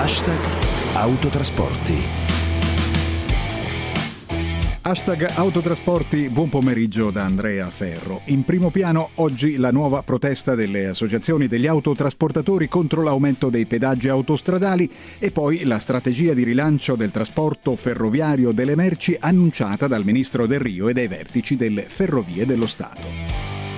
#autotrasporti. #autotrasporti, buon pomeriggio da Andrea Ferro. In primo piano oggi la nuova protesta delle associazioni degli autotrasportatori contro l'aumento dei pedaggi autostradali e poi la strategia di rilancio del trasporto ferroviario delle merci annunciata dal ministro Delrio e dai vertici delle Ferrovie dello Stato.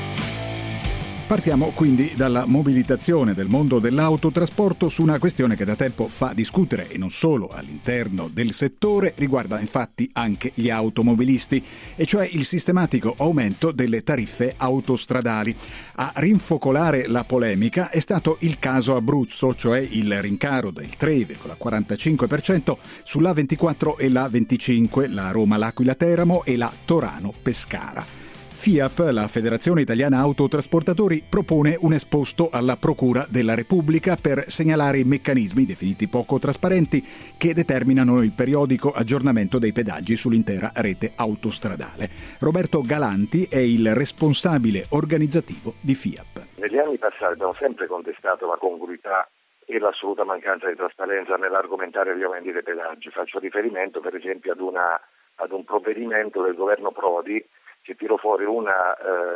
Partiamo quindi dalla mobilitazione del mondo dell'autotrasporto su una questione che da tempo fa discutere e non solo all'interno del settore, riguarda infatti anche gli automobilisti, e cioè il sistematico aumento delle tariffe autostradali. A rinfocolare la polemica è stato il caso Abruzzo, cioè il rincaro del 3,45% sull'A24 e l'A25, la Roma-L'Aquila-Teramo e la Torano-Pescara. FIAP, la Federazione Italiana Autotrasportatori, propone un esposto alla Procura della Repubblica per segnalare i meccanismi definiti poco trasparenti che determinano il periodico aggiornamento dei pedaggi sull'intera rete autostradale. Roberto Galanti è il responsabile organizzativo di FIAP. Negli anni passati abbiamo sempre contestato la congruità e l'assoluta mancanza di trasparenza nell'argomentare gli aumenti dei pedaggi. Faccio riferimento per esempio ad un provvedimento del governo Prodi che tirò fuori una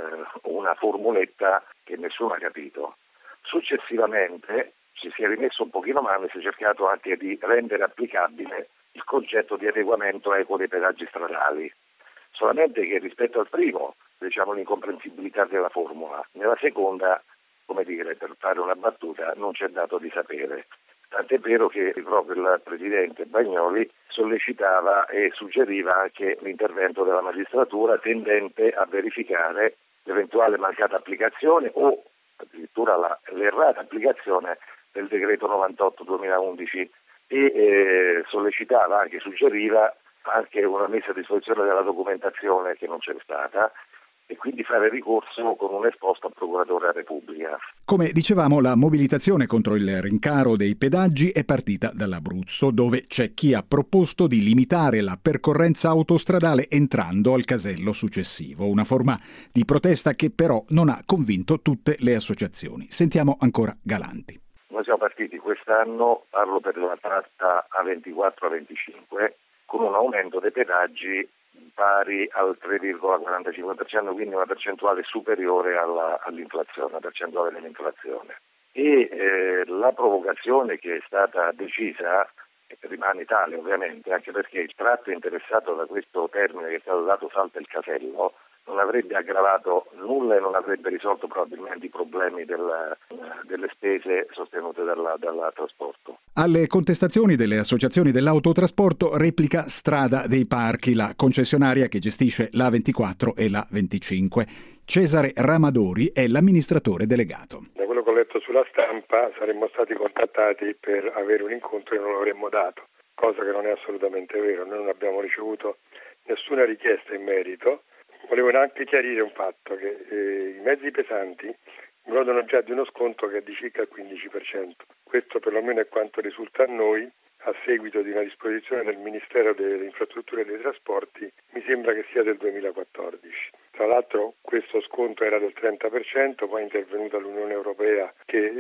formuletta che nessuno ha capito. Successivamente ci si è rimesso un pochino mano e si è cercato anche di rendere applicabile il concetto di adeguamento equo dei pedaggi stradali. Solamente che rispetto al primo, l'incomprensibilità della formula, nella seconda, per fare una battuta, non c'è dato di sapere. Tant'è vero che proprio il presidente Bagnoli sollecitava e suggeriva anche l'intervento della magistratura tendente a verificare l'eventuale mancata applicazione o addirittura l'errata applicazione del decreto 98/2011 e suggeriva anche una messa a disposizione della documentazione che non c'è stata, e quindi fare ricorso con un esposto al procuratore della Repubblica. Come dicevamo, la mobilitazione contro il rincaro dei pedaggi è partita dall'Abruzzo, dove c'è chi ha proposto di limitare la percorrenza autostradale entrando al casello successivo, una forma di protesta che però non ha convinto tutte le associazioni. Sentiamo ancora Galanti. Noi siamo partiti quest'anno, parlo per la tratta A24-A25, con un aumento dei pedaggi pari al 3,45%, quindi una percentuale superiore all'inflazione, una percentuale dell'inflazione. E la provocazione che è stata decisa rimane tale ovviamente, anche perché il tratto interessato da questo termine che è stato dato salta il casello non avrebbe aggravato nulla e non avrebbe risolto probabilmente i problemi delle spese sostenute dal trasporto. Alle contestazioni delle associazioni dell'autotrasporto replica Strada dei Parchi, la concessionaria che gestisce l'A24 e l'A25. Cesare Ramadori è l'amministratore delegato. Da quello che ho letto sulla stampa saremmo stati contattati per avere un incontro e non lo avremmo dato, cosa che non è assolutamente vero. Noi non abbiamo ricevuto nessuna richiesta in merito. Volevo anche chiarire un fatto, che i mezzi pesanti godono già di uno sconto che è di circa il 15%. Questo perlomeno è quanto risulta a noi a seguito di una disposizione del Ministero delle Infrastrutture e dei Trasporti, mi sembra che sia del 2014. Tra l'altro questo sconto era del 30%, poi è intervenuta l'Unione Europea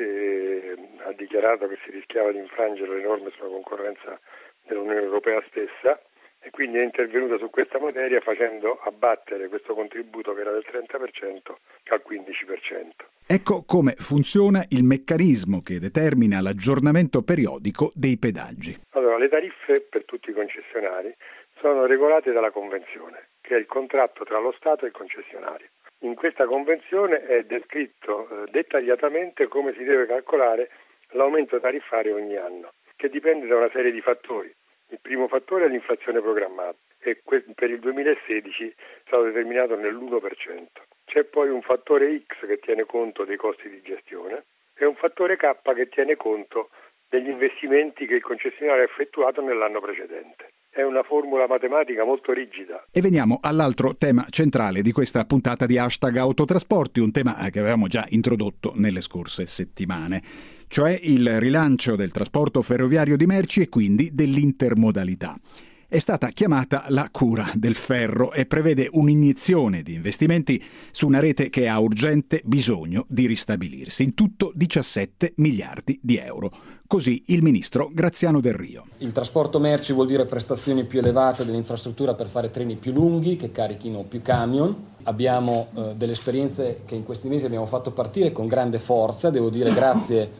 che ha dichiarato che si rischiava di infrangere le norme sulla concorrenza dell'Unione Europea stessa, e quindi è intervenuta su questa materia facendo abbattere questo contributo che era del 30% al 15%. Ecco come funziona il meccanismo che determina l'aggiornamento periodico dei pedaggi. Allora, le tariffe per tutti i concessionari sono regolate dalla convenzione, che è il contratto tra lo Stato e il concessionario. In questa convenzione è descritto dettagliatamente come si deve calcolare l'aumento tariffario ogni anno, che dipende da una serie di fattori. Il primo fattore è l'inflazione programmata e per il 2016 è stato determinato nell'1%. C'è poi un fattore X che tiene conto dei costi di gestione e un fattore K che tiene conto degli investimenti che il concessionario ha effettuato nell'anno precedente. È una formula matematica molto rigida. E veniamo all'altro tema centrale di questa puntata di #autotrasporti, un tema che avevamo già introdotto nelle scorse settimane, cioè il rilancio del trasporto ferroviario di merci e quindi dell'intermodalità. è stata chiamata la cura del ferro e prevede un'iniezione di investimenti su una rete che ha urgente bisogno di ristabilirsi. In tutto 17 miliardi di euro. Così il ministro Graziano Delrio. Il trasporto merci vuol dire prestazioni più elevate dell'infrastruttura per fare treni più lunghi che carichino più camion. Abbiamo delle esperienze che in questi mesi abbiamo fatto partire con grande forza, devo dire grazie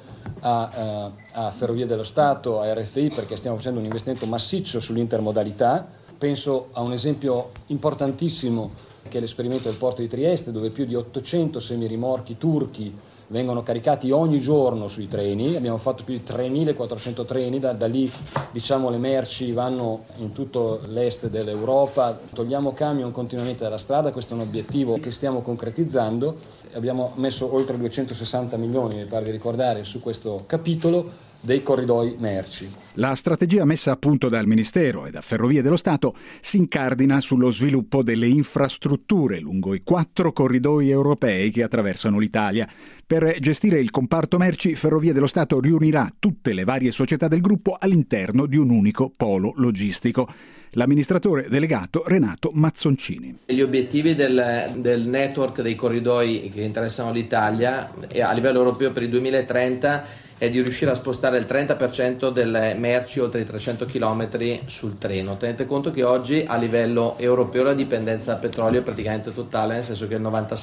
a Ferrovie dello Stato, a RFI, perché stiamo facendo un investimento massiccio sull'intermodalità. Penso a un esempio importantissimo che è l'esperimento del porto di Trieste, dove più di 800 semirimorchi turchi vengono caricati ogni giorno sui treni. Abbiamo fatto più di 3.400 treni, da lì le merci vanno in tutto l'est dell'Europa. Togliamo camion continuamente dalla strada, questo è un obiettivo che stiamo concretizzando. Abbiamo messo oltre 260 milioni, mi pare di ricordare, su questo capitolo dei corridoi merci. La strategia messa a punto dal Ministero e da Ferrovie dello Stato si incardina sullo sviluppo delle infrastrutture lungo i 4 corridoi europei che attraversano l'Italia. Per gestire il comparto merci, Ferrovie dello Stato riunirà tutte le varie società del gruppo all'interno di un unico polo logistico. L'amministratore delegato Renato Mazzoncini. Gli obiettivi del network dei corridoi che interessano l'Italia a livello europeo per il 2030 è di riuscire a spostare il 30% delle merci oltre i 300 km sul treno. Tenete conto che oggi a livello europeo la dipendenza da petrolio è praticamente totale, nel senso che il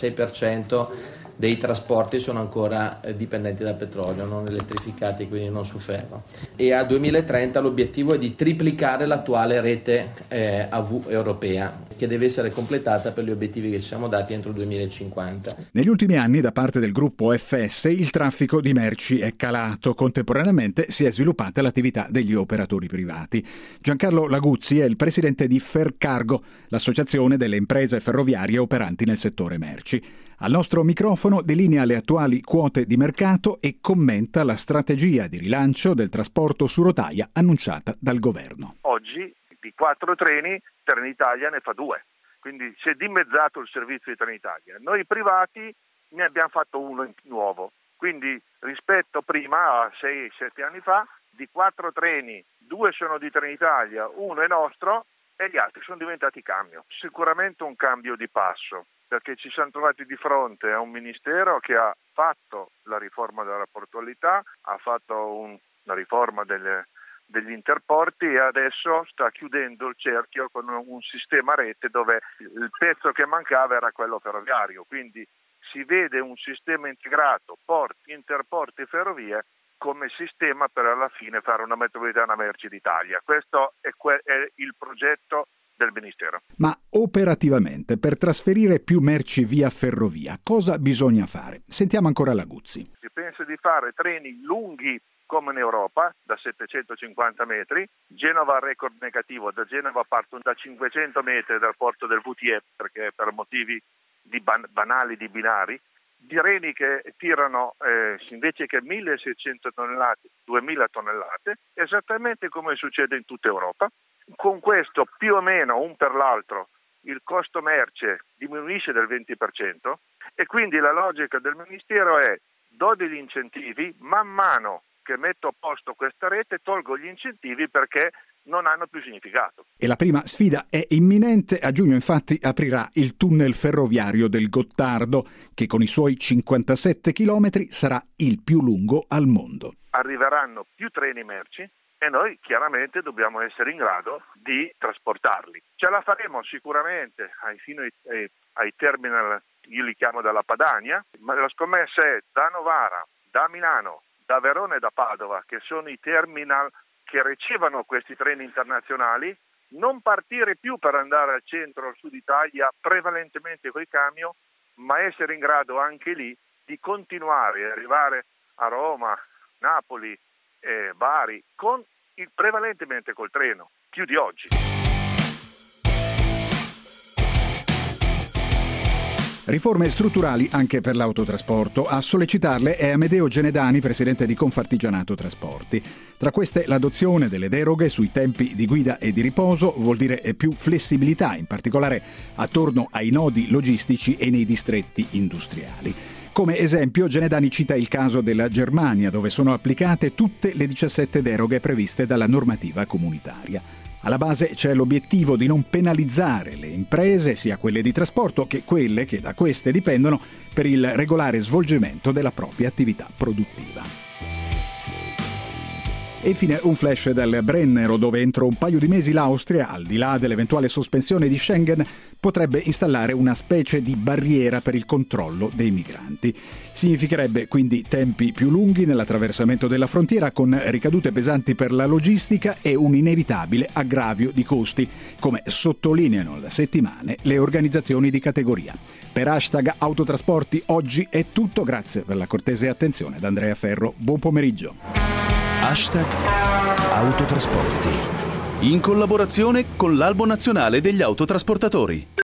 96% dei trasporti sono ancora dipendenti dal petrolio, non elettrificati, quindi non su ferro. E al 2030 l'obiettivo è di triplicare l'attuale rete AV europea, che deve essere completata per gli obiettivi che ci siamo dati entro il 2050. Negli ultimi anni, da parte del gruppo FS, il traffico di merci è calato. Contemporaneamente si è sviluppata l'attività degli operatori privati. Giancarlo Laguzzi è il presidente di Fercargo, l'associazione delle imprese ferroviarie operanti nel settore merci. Al nostro microfono delinea le attuali quote di mercato e commenta la strategia di rilancio del trasporto su rotaia annunciata dal governo. Oggi di 4 treni, Trenitalia ne fa 2, quindi si è dimezzato il servizio di Trenitalia. Noi privati ne abbiamo fatto uno nuovo, quindi rispetto prima a 6-7 anni fa, di 4 treni, 2 sono di Trenitalia, 1 è nostro e gli altri sono diventati camion. Sicuramente un cambio di passo, perché ci siamo trovati di fronte a un ministero che ha fatto la riforma della portualità, ha fatto una riforma degli interporti e adesso sta chiudendo il cerchio con un sistema rete dove il pezzo che mancava era quello ferroviario. Quindi si vede un sistema integrato, porti, interporti e ferrovie, come sistema per alla fine fare una metropolitana merci d'Italia. Questo è il progetto del Ministero. Ma operativamente, per trasferire più merci via ferrovia, cosa bisogna fare? Sentiamo ancora Laguzzi. Si pensa di fare treni lunghi come in Europa, da 750 metri. Genova ha record negativo, da Genova partono da 500 metri dal porto del VTE, perché per motivi banali di binari. Di treni che tirano invece che 1.600 tonnellate, 2.000 tonnellate, esattamente come succede in tutta Europa. Con questo più o meno un per l'altro il costo merce diminuisce del 20% e quindi la logica del Ministero è: do degli incentivi, man mano che metto a posto questa rete tolgo gli incentivi perché non hanno più significato. E la prima sfida è imminente. A giugno infatti aprirà il tunnel ferroviario del Gottardo, che con i suoi 57 chilometri sarà il più lungo al mondo. Arriveranno più treni merci e noi chiaramente dobbiamo essere in grado di trasportarli. Ce la faremo sicuramente fino ai terminal, io li chiamo dalla Padania, ma la scommessa è da Novara, da Milano, da Verona e da Padova, che sono i terminal che ricevono questi treni internazionali, non partire più per andare al centro o al sud Italia prevalentemente coi camion, ma essere in grado anche lì di continuare e arrivare a Roma, Napoli, Bari, prevalentemente col treno, più di oggi. Riforme strutturali anche per l'autotrasporto. A sollecitarle è Amedeo Genedani, presidente di Confartigianato Trasporti. Tra queste l'adozione delle deroghe sui tempi di guida e di riposo vuol dire più flessibilità, in particolare attorno ai nodi logistici e nei distretti industriali. Come esempio, Genedani cita il caso della Germania, dove sono applicate tutte le 17 deroghe previste dalla normativa comunitaria. Alla base c'è l'obiettivo di non penalizzare le imprese, sia quelle di trasporto che quelle che da queste dipendono, per il regolare svolgimento della propria attività produttiva. E infine un flash dal Brennero, dove entro un paio di mesi l'Austria, al di là dell'eventuale sospensione di Schengen, potrebbe installare una specie di barriera per il controllo dei migranti. Significherebbe quindi tempi più lunghi nell'attraversamento della frontiera, con ricadute pesanti per la logistica e un inevitabile aggravio di costi, come sottolineano da settimane le organizzazioni di categoria. Per #Autotrasporti oggi è tutto, grazie per la cortese attenzione da Andrea Ferro. Buon pomeriggio. #Autotrasporti, in collaborazione con l'Albo Nazionale degli Autotrasportatori.